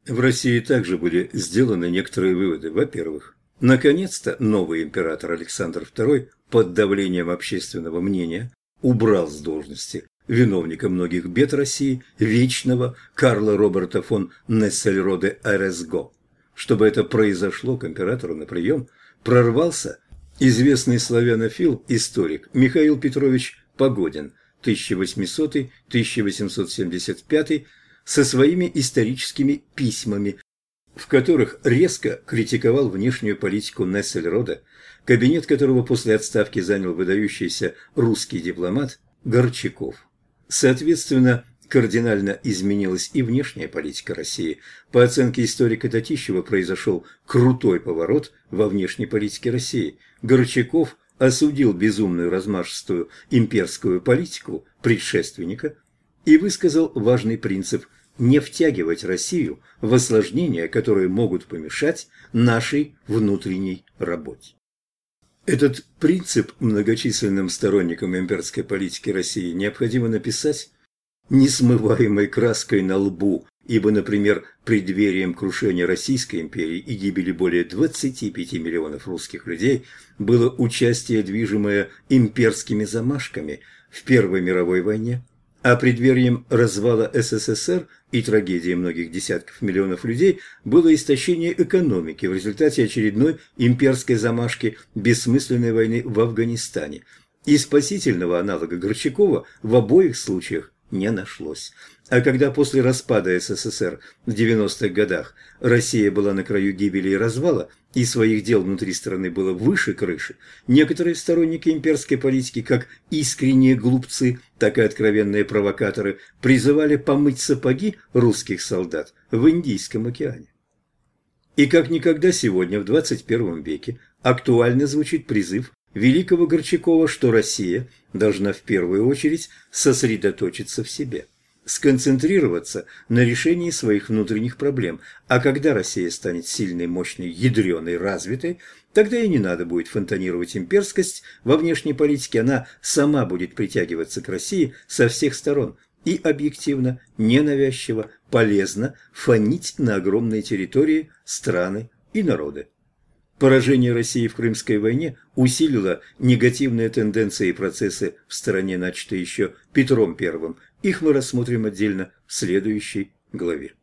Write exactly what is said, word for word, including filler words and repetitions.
В России также были сделаны некоторые выводы. Во-первых, наконец-то новый император Александр второй под давлением общественного мнения убрал с должности виновника многих бед России, вечного Карла Роберта фон Нессельроде-Эресго. Чтобы это произошло, к императору на прием прорвался известный славянофил, историк Михаил Петрович Погодин, тысяча восьмисотый — тысяча восемьсот семьдесят пятый, со своими историческими письмами, в которых резко критиковал внешнюю политику Нессельроде, кабинет которого после отставки занял выдающийся русский дипломат Горчаков. Соответственно, кардинально изменилась и внешняя политика России. По оценке историка Татищева, произошел крутой поворот во внешней политике России. Горчаков осудил безумную размашистую имперскую политику предшественника и высказал важный принцип – не втягивать Россию в осложнения, которые могут помешать нашей внутренней работе. Этот принцип многочисленным сторонникам имперской политики России необходимо написать несмываемой краской на лбу, ибо, например, преддверием крушения Российской империи и гибели более двадцати пяти миллионов русских людей было участие, движимое имперскими замашками в Первой мировой войне, а преддверием развала СССР и трагедии многих десятков миллионов людей было истощение экономики в результате очередной имперской замашки бессмысленной войны в Афганистане. И спасительного аналога Горчакова в обоих случаях не нашлось. А когда после распада СССР в девяностых годах Россия была на краю гибели и развала, и своих дел внутри страны было выше крыши, некоторые сторонники имперской политики, как искренние глупцы, так и откровенные провокаторы, призывали помыть сапоги русских солдат в Индийском океане. И как никогда сегодня, в двадцать первом веке, актуально звучит призыв великого Горчакова, что Россия должна в первую очередь сосредоточиться в себе, сконцентрироваться на решении своих внутренних проблем, а когда Россия станет сильной, мощной, ядреной, развитой, тогда и не надо будет фонтанировать имперскость во внешней политике, она сама будет притягиваться к России со всех сторон и объективно, ненавязчиво, полезно фонить на огромной территории страны и народы. Поражение России в Крымской войне усилило негативные тенденции и процессы в стране, начатые еще Петром Первым. Их мы рассмотрим отдельно в следующей главе.